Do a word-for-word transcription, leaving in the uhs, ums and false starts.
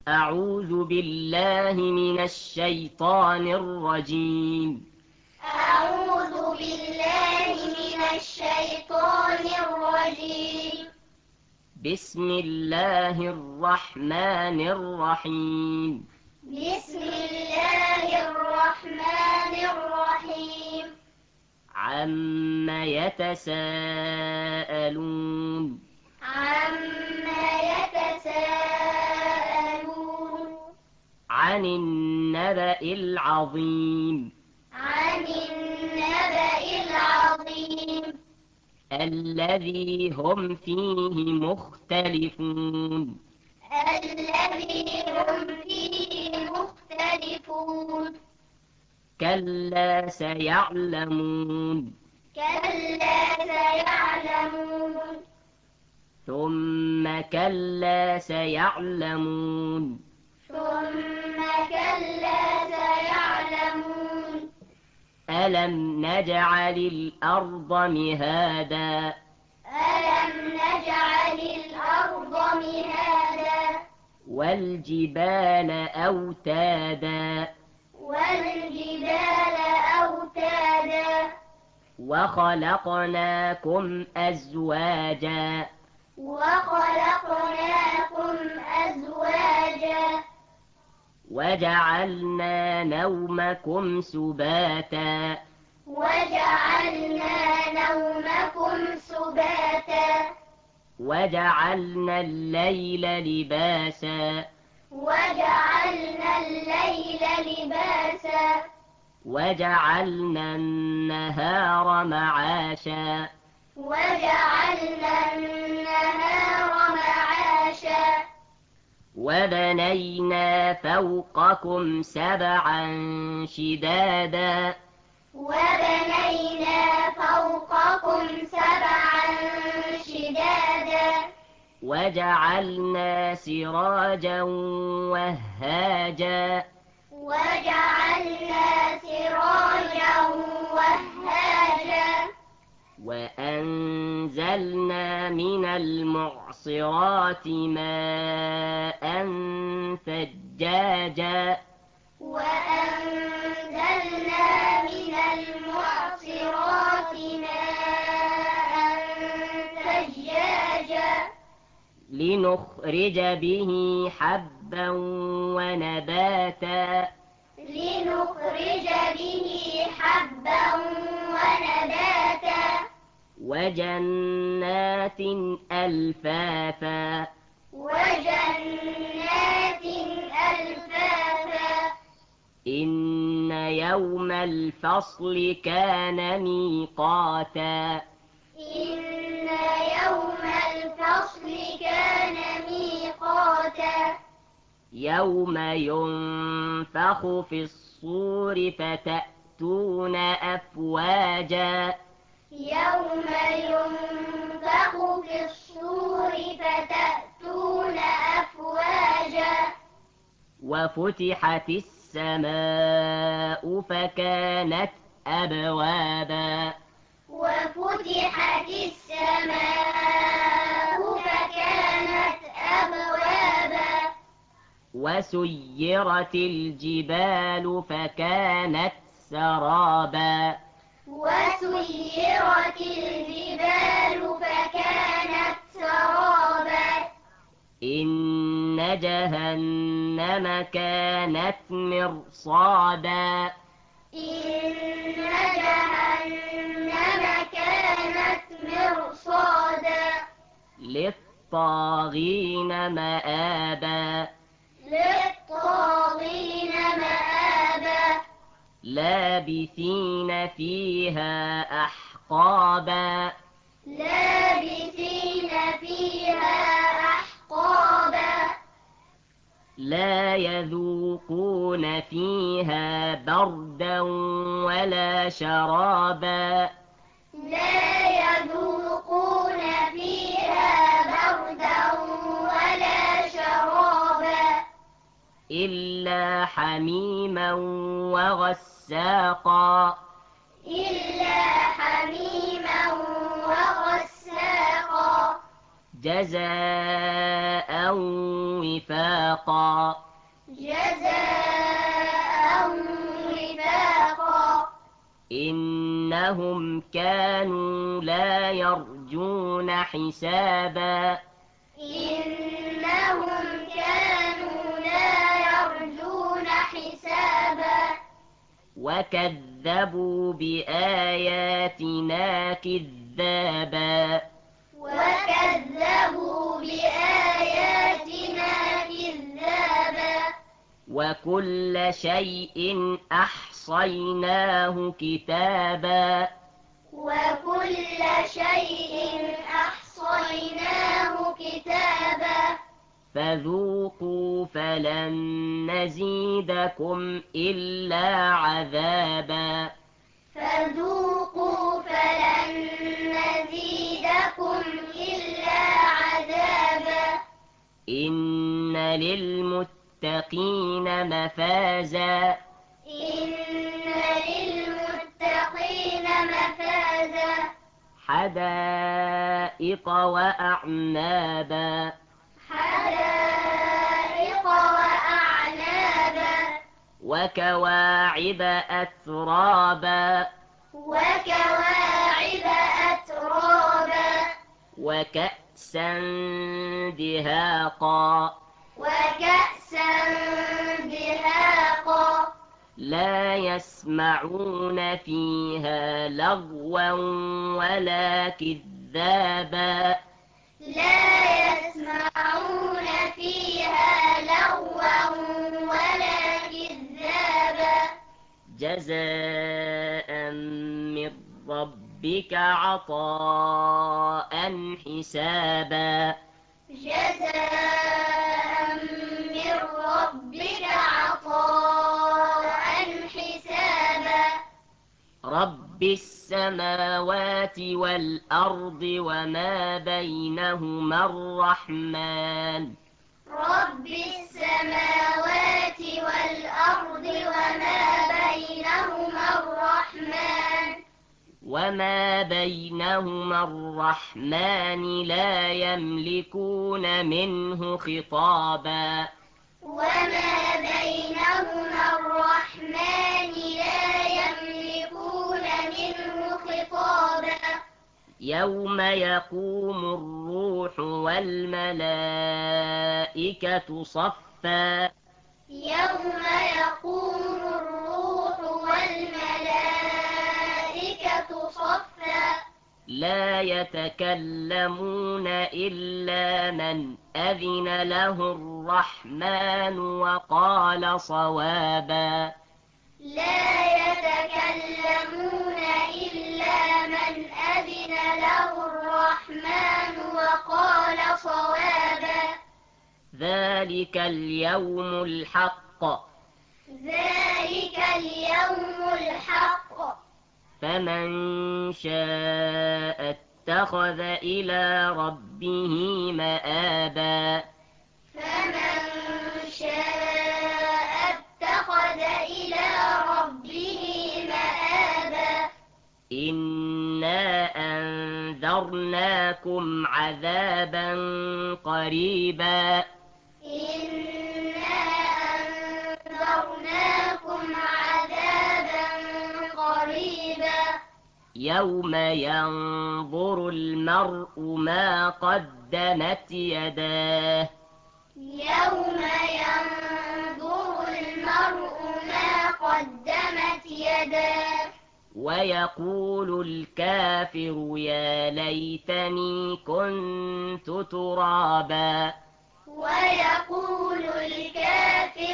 أعوذ بالله من الشيطان الرجيم. أعوذ بالله من الشيطان الرجيم. بسم الله الرحمن الرحيم. بسم الله الرحمن الرحيم. عم يتساءلون. عما يتساءلون. عن النبأ العظيم. عن النبأ العظيم. الذي هم فيه مختلفون. الذي هم فيه مختلفون. كلا سيعلمون. كلا سيعلمون. ثم كلا سيعلمون. ثم كلا سيعلمون. ألم نجعل الأرض مهادا. ألم نجعل الأرض مهادا. والجبال أوتادا. والجبال أوتادا. وخلقناكم أزواجا. وخلقناكم أزواجا. وجعلنا نومكم سباتا. وجعلنا نومكم سباتا. وجعلنا الليل لباسا. وجعلنا الليل لباسا. وجعلنا النهار معاشا. وجعلنا النهار معاشا. وبنينا فوقكم سبعا شدادا. وبنينا فوقكم سبعا شدادا. وجعلنا سراجا وهاجا. وجعلنا سراجا وهاجا. وأنزلنا من المعصرات ماء ثجاجا. وأنزلنا من المعصرات ماء ثجاجا. لنخرج به حبا ونباتا. لنخرج به حبا ونباتا. وجنات ألفافا. وجنات ألفافا. إن يوم الفصل كان ميقاتا. إن يوم الفصل كان ميقاتا. يوم ينفخ في الصور فتأتون أفواجا. يوم ينفخ في الصور فتأتون أفواجا. وفتحت السماء فكانت أبوابا. وفتحت السماء فكانت أبوابا. وسيرت الجبال فكانت سرابا. وسيرت الجبال فكانت سرابا. إن جهنم كانت مرصادا. إن جهنم كانت مرصادا. للطاغين مآبا. للطاغين مآبا. لابثين فيها أحقابا. لابثين فيها أحقابا. لا يذوقون فيها بردا ولا شرابا. لا يذوقون فيها بردا ولا شرابا. إلا حميما وغساقا. إلا حميما وغساقا. جزاء وفاقا جزاء وفاقا إنهم كانوا لا يرجون حسابا إنهم كانوا لا يرجون حسابا وكذبوا بآياتنا كذابا وكذبوا بآياتنا كذابا وكل شيء أحصيناه كتابا وكل شيء أحصيناه كتابا فذوقوا فلن نزيدكم إلا عذابا فذوقوا فلن نزيدكم إلا عذابا إن للمتقين مفازا إن للمتقين مفازا حدائق وأعنابا حدائق وأعنابا وكواعب أترابا وكواعب أترابا وكأسا دهاقا وكأسا دهاقا لا يسمعون فيها لغوا ولا كذابا لا يسمعون فيها لغوا ولا كذابا جزاء من ربك عطاء حسابا جزاء من ربك عطاء حسابا رب السماوات والأرض وما بينهما الرحمن رب السماوات والأرض وما بينهما الرحمن وما بينهما الرحمن لا يملكون منه خطابا وما بينهما الرحمن لا يملكون منه خطابا يوم يقوم الروح والملائكة صفا يوم يقوم الروح والملائكة صفا لا يتكلمون إلا من أذن له الرحمن وقال صوابا لا يتكلمون إلا من أذن له الرحمن وقال صوابا ذلك اليوم الحق ذلك اليوم الحق فمن شاء اتخذ إلى ربه مآبا فمن شاء اتخذ إلى ربه مآبا إنا أنذرناكم عذابا قريبا إنا أنذرناكم عذابا قريبا يوم ينظر المرء ما قدمت يداه يوم ينظر المرء ما قدمت يداه ويقول الكافر يا ليتني كنت ترابا ويقول الكافر